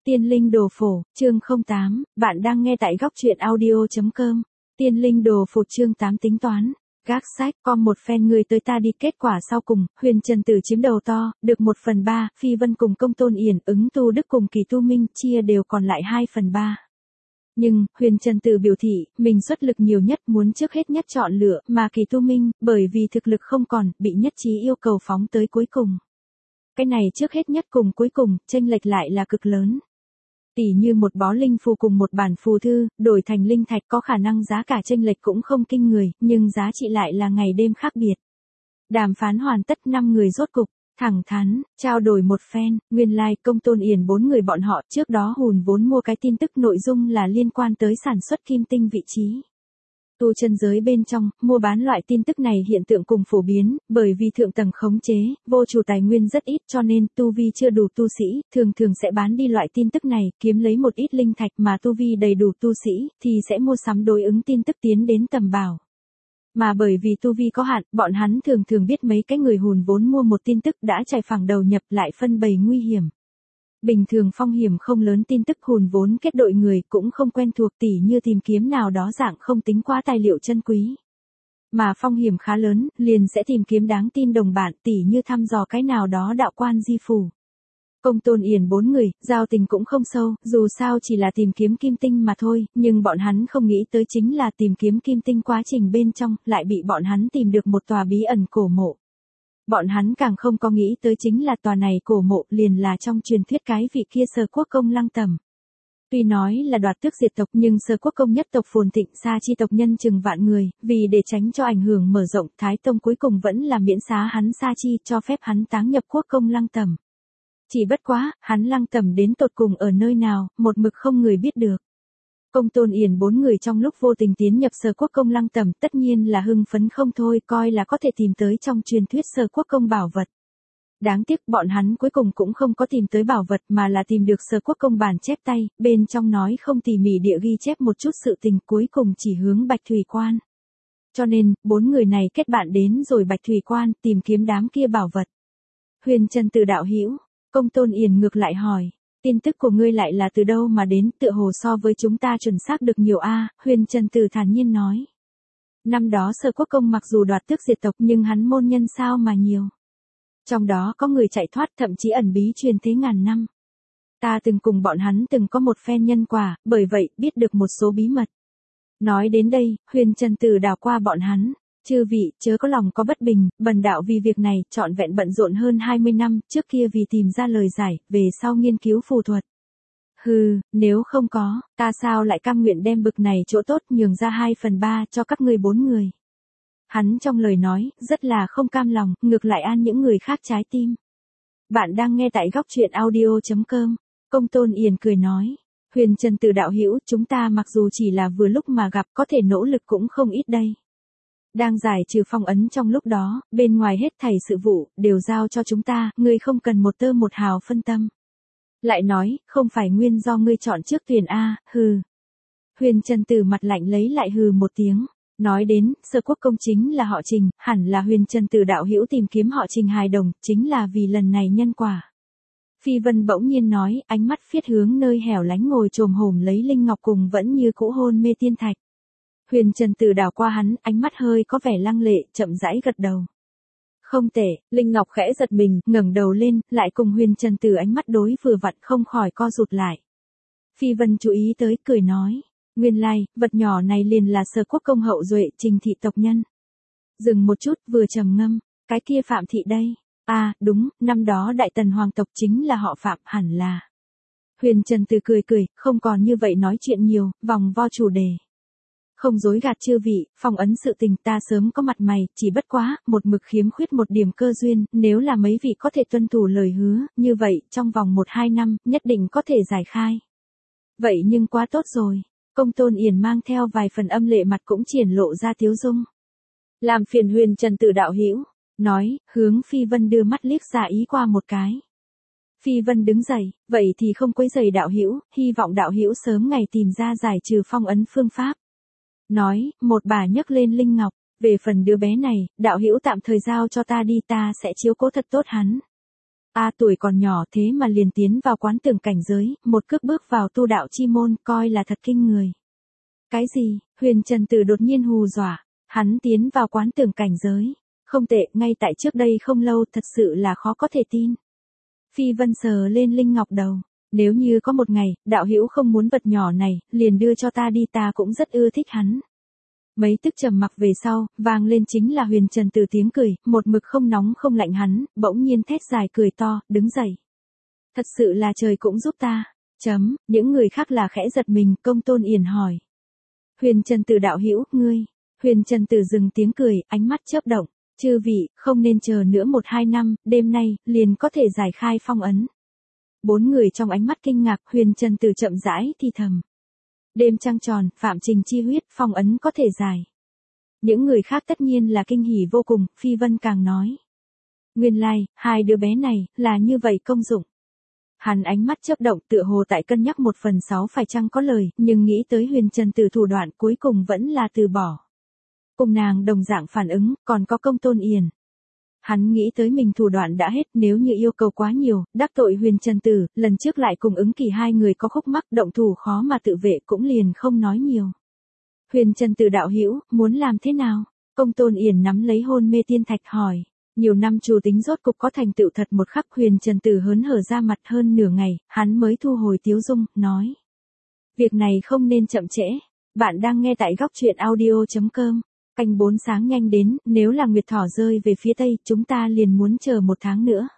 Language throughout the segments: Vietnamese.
Tiên linh đồ phổ, chương 08, bạn đang nghe tại góc truyện audio.com. Tiên linh đồ phổ chương 8 tính toán. Gác sách, con một phen người tới ta đi, kết quả sau cùng, Huyền Trần Tử chiếm đầu to, được 1/3, Phi Vân cùng Công Tôn Yển, Ứng Tu Đức cùng Kỳ Tu Minh chia đều còn lại 2/3. Nhưng, Huyền Trần Tử biểu thị, mình xuất lực nhiều nhất, muốn trước hết nhất chọn lựa, mà Kỳ Tu Minh, bởi vì thực lực không còn, bị nhất trí yêu cầu phóng tới cuối cùng. Cái này trước hết nhất cùng cuối cùng, chênh lệch lại là cực lớn. Tỷ như một bó linh phù cùng một bản phù thư, đổi thành linh thạch có khả năng giá cả chênh lệch cũng không kinh người, nhưng giá trị lại là ngày đêm khác biệt. Đàm phán hoàn tất, 5 người rốt cục, thẳng thắn, trao đổi một phen, nguyên lai Công Tôn Yển 4 người bọn họ trước đó hùn vốn mua cái tin tức nội dung là liên quan tới sản xuất kim tinh vị trí. Tu chân giới bên trong, mua bán loại tin tức này hiện tượng cùng phổ biến, bởi vì thượng tầng khống chế, vô chủ tài nguyên rất ít cho nên tu vi chưa đủ tu sĩ, thường sẽ bán đi loại tin tức này, kiếm lấy một ít linh thạch mà tu vi đầy đủ tu sĩ, thì sẽ mua sắm đối ứng tin tức tiến đến tầm bảo. Mà bởi vì tu vi có hạn, bọn hắn thường biết mấy cái người hùn vốn mua một tin tức đã chạy phẳng đầu nhập lại phân bày nguy hiểm. Bình thường phong hiểm không lớn tin tức hùn vốn kết đội người cũng không quen thuộc, tỉ như tìm kiếm nào đó dạng không tính quá tài liệu chân quý. Mà phong hiểm khá lớn, liền sẽ tìm kiếm đáng tin đồng bạn, tỉ như thăm dò cái nào đó đạo quan di phù. Công Tôn Yển 4 người, giao tình cũng không sâu, dù sao chỉ là tìm kiếm kim tinh mà thôi, nhưng bọn hắn không nghĩ tới chính là tìm kiếm kim tinh quá trình bên trong, lại bị bọn hắn tìm được một tòa bí ẩn cổ mộ. Bọn hắn càng không có nghĩ tới chính là tòa này cổ mộ liền là trong truyền thuyết cái vị kia Sở Quốc công Lăng Tẩm. Tuy nói là đoạt tước diệt tộc nhưng Sở Quốc công nhất tộc phồn thịnh, Sa Chi tộc nhân chừng vạn người, vì để tránh cho ảnh hưởng mở rộng, Thái Tông cuối cùng vẫn là miễn xá hắn Sa Chi, cho phép hắn táng nhập quốc công Lăng Tẩm. Chỉ bất quá, hắn Lăng Tẩm đến tột cùng ở nơi nào, một mực không người biết được. Công Tôn Yển 4 người trong lúc vô tình tiến nhập Sở Quốc công Lăng Tẩm tất nhiên là hưng phấn không thôi, coi là có thể tìm tới trong truyền thuyết Sở Quốc công bảo vật. Đáng tiếc bọn hắn cuối cùng cũng không có tìm tới bảo vật mà là tìm được Sở Quốc công bản chép tay, bên trong nói không tỉ mỉ địa ghi chép một chút sự tình, cuối cùng chỉ hướng Bạch Thủy Quan. Cho nên, 4 người này kết bạn đến rồi Bạch Thủy Quan tìm kiếm đám kia bảo vật. Huyền Trần Tử đạo hữu, Công Tôn Yển ngược lại hỏi. Tin tức của ngươi lại là từ đâu mà đến, tựa hồ so với chúng ta chuẩn xác được nhiều a. Huyền Trần Tử thản nhiên nói. Năm đó Sở Quốc công mặc dù đoạt tước diệt tộc nhưng hắn môn nhân sao mà nhiều. Trong đó có người chạy thoát, thậm chí ẩn bí truyền thế ngàn năm. Ta từng cùng bọn hắn từng có một phen nhân quả, bởi vậy biết được một số bí mật. Nói đến đây, Huyền Trần Tử đảo qua bọn hắn. Chư vị, chớ có lòng có bất bình, bần đạo vì việc này, trọn vẹn bận rộn hơn 20 năm, trước kia vì tìm ra lời giải, về sau nghiên cứu phù thuật. Hừ, nếu không có, ta sao lại cam nguyện đem bực này chỗ tốt nhường ra 2/3 cho các ngươi 4 người. Hắn trong lời nói, rất là không cam lòng, ngược lại an những người khác trái tim. Bạn đang nghe tại góc truyện audio.com, Công Tôn Yển cười nói. Huyền Trần Tử đạo hữu, chúng ta mặc dù chỉ là vừa lúc mà gặp, có thể nỗ lực cũng không ít đây. Đang giải trừ phong ấn trong lúc đó, bên ngoài hết thảy sự vụ, đều giao cho chúng ta, ngươi không cần một tơ một hào phân tâm. Lại nói, không phải nguyên do ngươi chọn trước tuyển A, hừ. Huyền Trần Tử mặt lạnh lấy lại hừ một tiếng, nói đến, Sở Quốc công chính là họ Trình, hẳn là Huyền Trần Tử đạo hữu tìm kiếm họ Trình hài đồng, chính là vì lần này nhân quả. Phi Vân bỗng nhiên nói, ánh mắt phiết hướng nơi hẻo lánh ngồi chồm hổm lấy linh ngọc cùng vẫn như cũ hôn mê tiên thạch. Huyền Trần Tử đảo qua hắn, ánh mắt hơi có vẻ lăng lệ, chậm rãi gật đầu. Không tệ, Linh Ngọc khẽ giật mình, ngẩng đầu lên, lại cùng Huyền Trần Tử ánh mắt đối vừa vặn không khỏi co rụt lại. Phi Vân chú ý tới, cười nói, nguyên lai, vật nhỏ này liền là Sở Quốc công hậu duệ, Trình thị tộc nhân. Dừng một chút, vừa trầm ngâm, cái kia Phạm thị đây. À, đúng, năm đó Đại Tần hoàng tộc chính là họ Phạm, hẳn là. Huyền Trần Tử cười, không còn như vậy nói chuyện nhiều, vòng vo chủ đề. Không dối gạt chư vị, phong ấn sự tình ta sớm có mặt mày, chỉ bất quá, một mực khiếm khuyết một điểm cơ duyên, nếu là mấy vị có thể tuân thủ lời hứa, như vậy, trong vòng 1-2 năm, nhất định có thể giải khai. Vậy nhưng quá tốt rồi, Công Tôn Yển mang theo vài phần âm lệ mặt cũng triển lộ ra tiếu dung. Làm phiền Huyền Trần Tử đạo hữu, nói, hướng Phi Vân đưa mắt liếc ra ý qua một cái. Phi Vân đứng dậy, vậy thì không quấy rầy đạo hữu, hy vọng đạo hữu sớm ngày tìm ra giải trừ phong ấn phương pháp. Nói, một bà nhấc lên linh ngọc, về phần đứa bé này, đạo hữu tạm thời giao cho ta đi, ta sẽ chiếu cố thật tốt hắn. Tuổi còn nhỏ thế mà liền tiến vào quán tưởng cảnh giới, một cước bước vào tu đạo chi môn, coi là thật kinh người. Cái gì? Huyền Trần Tử đột nhiên hù dọa, hắn tiến vào quán tưởng cảnh giới. Không tệ, ngay tại trước đây không lâu, thật sự là khó có thể tin. Phi Vân sờ lên Linh Ngọc đầu. Nếu như có một ngày, đạo hữu không muốn vật nhỏ này, liền đưa cho ta đi, ta cũng rất ưa thích hắn. Mấy tức trầm mặc về sau, vang lên chính là Huyền Trần Tử tiếng cười, một mực không nóng không lạnh hắn, bỗng nhiên thét dài cười to, đứng dậy. Thật sự là trời cũng giúp ta. Những người khác là khẽ giật mình, Công Tôn Yển hỏi. Huyền Trần Tử đạo hữu, ngươi. Huyền Trần Tử dừng tiếng cười, ánh mắt chớp động. Chư vị, không nên chờ nữa 1-2 năm, đêm nay, liền có thể giải khai phong ấn. 4 người trong ánh mắt kinh ngạc, Huyền Trần Tử chậm rãi thì thầm. Đêm trăng tròn, phạm trình chi huyết, phong ấn có thể giải. Những người khác tất nhiên là kinh hỉ vô cùng, Phi Vân càng nói. Nguyên lai, hai đứa bé này, là như vậy công dụng. Hắn ánh mắt chớp động, tựa hồ tại cân nhắc 1/6 phải chăng có lời, nhưng nghĩ tới Huyền Trần Tử thủ đoạn cuối cùng vẫn là từ bỏ. Cùng nàng đồng dạng phản ứng, còn có Công Tôn Yển. Hắn nghĩ tới mình thủ đoạn đã hết, nếu như yêu cầu quá nhiều, đắc tội Huyền Trần Tử, lần trước lại cùng ứng kỳ hai người có khúc mắc, động thủ khó mà tự vệ, cũng liền không nói nhiều. Huyền Trần Tử đạo hữu, muốn làm thế nào? Công Tôn Yển nắm lấy hôn mê tiên thạch hỏi. Nhiều năm chủ tính rốt cục có thành tựu thật một khắc, Huyền Trần Tử hớn hở ra mặt, hơn nửa ngày, hắn mới thu hồi tiếu dung, nói. Việc này không nên chậm trễ. Bạn đang nghe tại góc truyện audio.com. Canh 4 sáng nhanh đến, nếu là Nguyệt Thỏ rơi về phía tây, chúng ta liền muốn chờ 1 tháng nữa.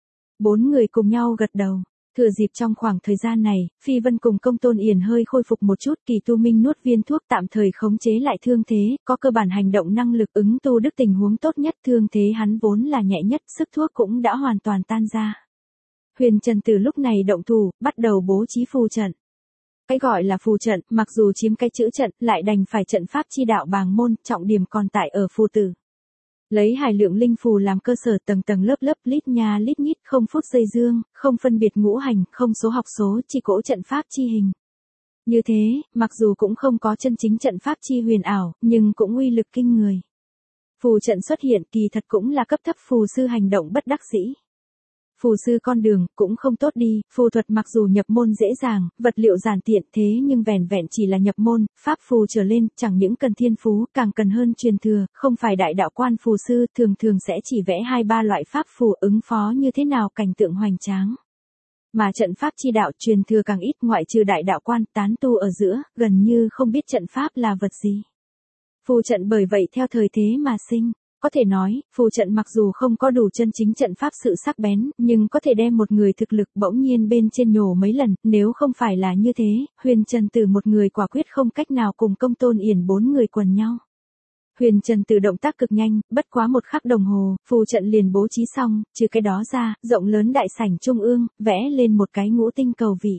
4 người cùng nhau gật đầu. Thừa dịp trong khoảng thời gian này, Phi Vân cùng Công Tôn Yển hơi khôi phục một chút, Kỳ Tu Minh nuốt viên thuốc tạm thời khống chế lại thương thế, có cơ bản hành động năng lực, ứng tu đức tình huống tốt nhất, thương thế hắn vốn là nhẹ nhất, sức thuốc cũng đã hoàn toàn tan ra. Huyền Trần Tử lúc này động thủ, bắt đầu bố trí phù trận. Cái gọi là phù trận, mặc dù chiếm cái chữ trận, lại đành phải trận pháp chi đạo bàng môn, trọng điểm còn tại ở phù tử. Lấy hài lượng linh phù làm cơ sở, tầng tầng lớp lớp, lít nha lít nhít, không phút giây dương, không phân biệt ngũ hành, không số học số, chỉ cỗ trận pháp chi hình. Như thế, mặc dù cũng không có chân chính trận pháp chi huyền ảo, nhưng cũng uy lực kinh người. Phù trận xuất hiện, kỳ thật cũng là cấp thấp phù sư hành động bất đắc dĩ. Phù sư con đường, cũng không tốt đi, phù thuật mặc dù nhập môn dễ dàng, vật liệu giản tiện, thế nhưng vẻn vẹn chỉ là nhập môn, pháp phù trở lên, chẳng những cần thiên phú, càng cần hơn truyền thừa, không phải đại đạo quan phù sư, thường thường sẽ chỉ vẽ 2-3 loại pháp phù, ứng phó như thế nào cảnh tượng hoành tráng. Mà trận pháp chi đạo truyền thừa càng ít, ngoại trừ đại đạo quan, tán tu ở giữa, gần như không biết trận pháp là vật gì. Phù trận bởi vậy theo thời thế mà sinh. Có thể nói, phù trận mặc dù không có đủ chân chính trận pháp sự sắc bén, nhưng có thể đem một người thực lực bỗng nhiên bên trên nhổ mấy lần, nếu không phải là như thế, Huyền Trần Tử một người quả quyết không cách nào cùng Công Tôn Yển 4 người quần nhau. Huyền Trần Tử động tác cực nhanh, bất quá 1 khắc đồng hồ, phù trận liền bố trí xong, trừ cái đó ra, rộng lớn đại sảnh trung ương, vẽ lên một cái ngũ tinh cầu vị.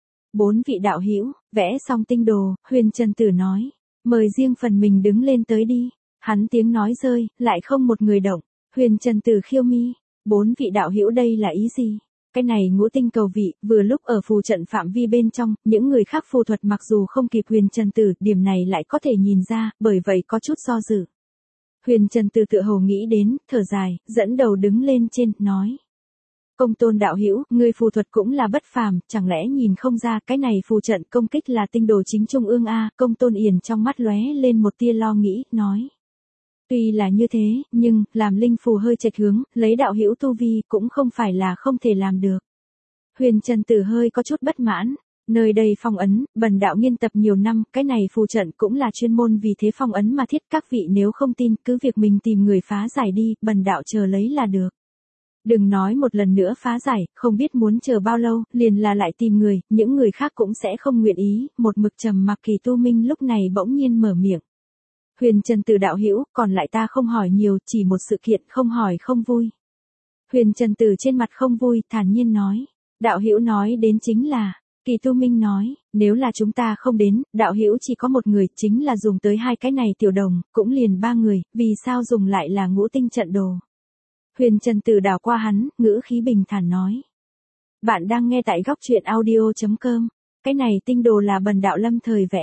4 vị đạo hữu, vẽ xong tinh đồ, Huyền Trần Tử nói, mời riêng phần mình đứng lên tới đi. Hắn tiếng nói rơi, lại không một người động. Huyền Trần Tử khiêu mi, 4 vị đạo hữu đây là ý gì? Cái này ngũ tinh cầu vị, vừa lúc ở phù trận phạm vi bên trong, những người khác phù thuật mặc dù không kịp Huyền Trần Tử, điểm này lại có thể nhìn ra, bởi vậy có chút do dự. Huyền Trần Tử tựa hồ nghĩ đến, thở dài, dẫn đầu đứng lên trên, nói. Công Tôn đạo hữu, người phù thuật cũng là bất phàm, chẳng lẽ nhìn không ra cái này phù trận công kích là tinh đồ chính trung ương a? Công Tôn Yển trong mắt lóe lên một tia lo nghĩ, nói. Tuy là như thế, nhưng, làm linh phù hơi chệch hướng, lấy đạo hữu tu vi, cũng không phải là không thể làm được. Huyền Trần Tử hơi có chút bất mãn, nơi đây phong ấn, bần đạo nghiên tập nhiều năm, cái này phù trận cũng là chuyên môn vì thế phong ấn mà thiết, các vị nếu không tin, cứ việc mình tìm người phá giải đi, bần đạo chờ lấy là được. Đừng nói một lần nữa phá giải, không biết muốn chờ bao lâu, liền là lại tìm người, những người khác cũng sẽ không nguyện ý, một mực trầm mặc Kỳ Tu Minh lúc này bỗng nhiên mở miệng. Huyền Trần Tử đạo hữu, còn lại ta không hỏi nhiều, chỉ một sự kiện, không hỏi không vui. Huyền Trần Tử trên mặt không vui, thản nhiên nói. Đạo hữu nói đến chính là, Kỳ Tu Minh nói, nếu là chúng ta không đến, đạo hữu chỉ có một người, chính là dùng tới 2 cái này tiểu đồng, cũng liền 3 người, vì sao dùng lại là ngũ tinh trận đồ. Huyền Trần Tử đảo qua hắn, ngữ khí bình thản nói. Bạn đang nghe tại góc truyện audio.com, cái này tinh đồ là bần đạo lâm thời vẽ.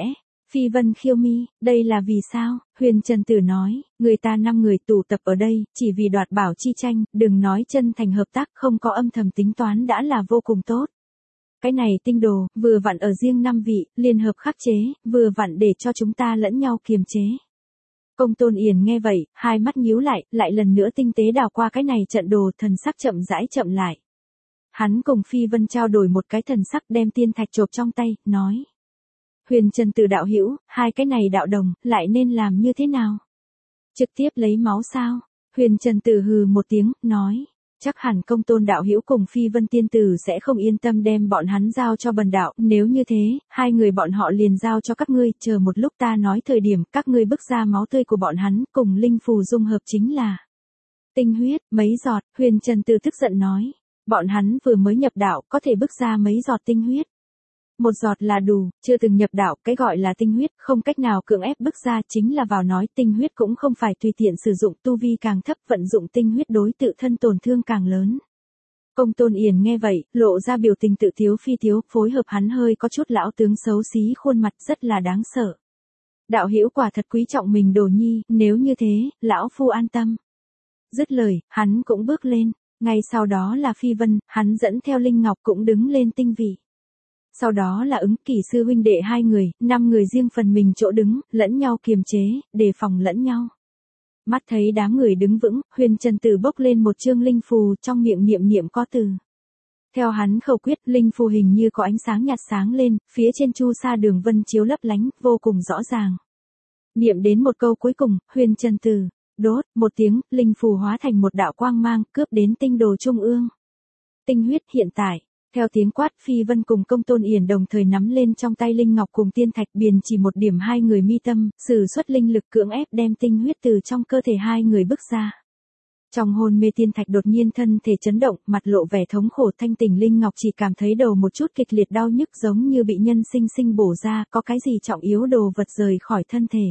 Phi Vân khiêu mi, đây là vì sao? Huyền Trần Tử nói, người ta 5 người tụ tập ở đây, chỉ vì đoạt bảo chi tranh, đừng nói chân thành hợp tác, không có âm thầm tính toán đã là vô cùng tốt. Cái này tinh đồ, vừa vặn ở riêng 5 vị, liên hợp khắc chế, vừa vặn để cho chúng ta lẫn nhau kiềm chế. Công Tôn Yển nghe vậy, hai mắt nhíu lại lần nữa tinh tế đào qua cái này trận đồ, thần sắc chậm rãi chậm lại. Hắn cùng Phi Vân trao đổi một cái thần sắc, đem tiên thạch chộp trong tay, nói. Huyền Trần Tử đạo hữu, hai cái này đạo đồng, lại nên làm như thế nào? Trực tiếp lấy máu sao? Huyền Trần Tử hừ một tiếng, nói. Chắc hẳn Công Tôn đạo hữu cùng Phi Vân tiên tử sẽ không yên tâm đem bọn hắn giao cho bần đạo, nếu như thế, hai người bọn họ liền giao cho các ngươi, chờ một lúc ta nói thời điểm các ngươi bức ra máu tươi của bọn hắn, cùng linh phù dung hợp chính là tinh huyết, mấy giọt. Huyền Trần Tử tức giận nói, bọn hắn vừa mới nhập đạo, có thể bức ra mấy giọt tinh huyết. Một giọt là đủ, chưa từng nhập đạo, cái gọi là tinh huyết, không cách nào cưỡng ép bức ra, chính là vào nói tinh huyết cũng không phải tùy tiện sử dụng, tu vi càng thấp vận dụng tinh huyết đối tự thân tổn thương càng lớn. Công Tôn Yển nghe vậy, lộ ra biểu tình tự tiếu phi tiếu, phối hợp hắn hơi có chút lão tướng xấu xí khuôn mặt rất là đáng sợ. Đạo hữu quả thật quý trọng mình đồ nhi, nếu như thế, lão phu an tâm. Dứt lời, hắn cũng bước lên, ngay sau đó là Phi Vân, hắn dẫn theo Linh Ngọc cũng đứng lên tinh vị. Sau đó là Ứng Kỳ sư huynh đệ 2 người, 5 người riêng phần mình chỗ đứng, lẫn nhau kiềm chế, đề phòng lẫn nhau. Mắt thấy đám người đứng vững, Huyền Trần Tử bốc lên một chương linh phù, trong miệng niệm niệm có từ. Theo hắn khẩu quyết, linh phù hình như có ánh sáng nhạt sáng lên, phía trên chu sa đường vân chiếu lấp lánh, vô cùng rõ ràng. Niệm đến một câu cuối cùng, Huyền Trần Tử, đốt, một tiếng, linh phù hóa thành một đạo quang mang, cướp đến tinh đồ trung ương. Tinh huyết hiện tại. Theo tiếng quát, Phi Vân cùng Công Tôn Yển đồng thời nắm lên trong tay linh ngọc cùng tiên thạch, biền chỉ một điểm hai người mi tâm, sử xuất linh lực cưỡng ép đem tinh huyết từ trong cơ thể hai người bức ra. Trong hôn mê tiên thạch đột nhiên thân thể chấn động, mặt lộ vẻ thống khổ, thanh tỉnh linh ngọc chỉ cảm thấy đầu một chút kịch liệt đau nhức giống như bị nhân sinh sinh bổ ra, có cái gì trọng yếu đồ vật rời khỏi thân thể.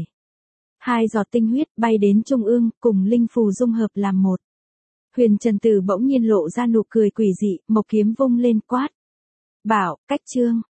2 giọt tinh huyết bay đến trung ương, cùng linh phù dung hợp làm một. Huyền Trần Tử bỗng nhiên lộ ra nụ cười quỷ dị, mộc kiếm vung lên quát. Bảo, cách chương.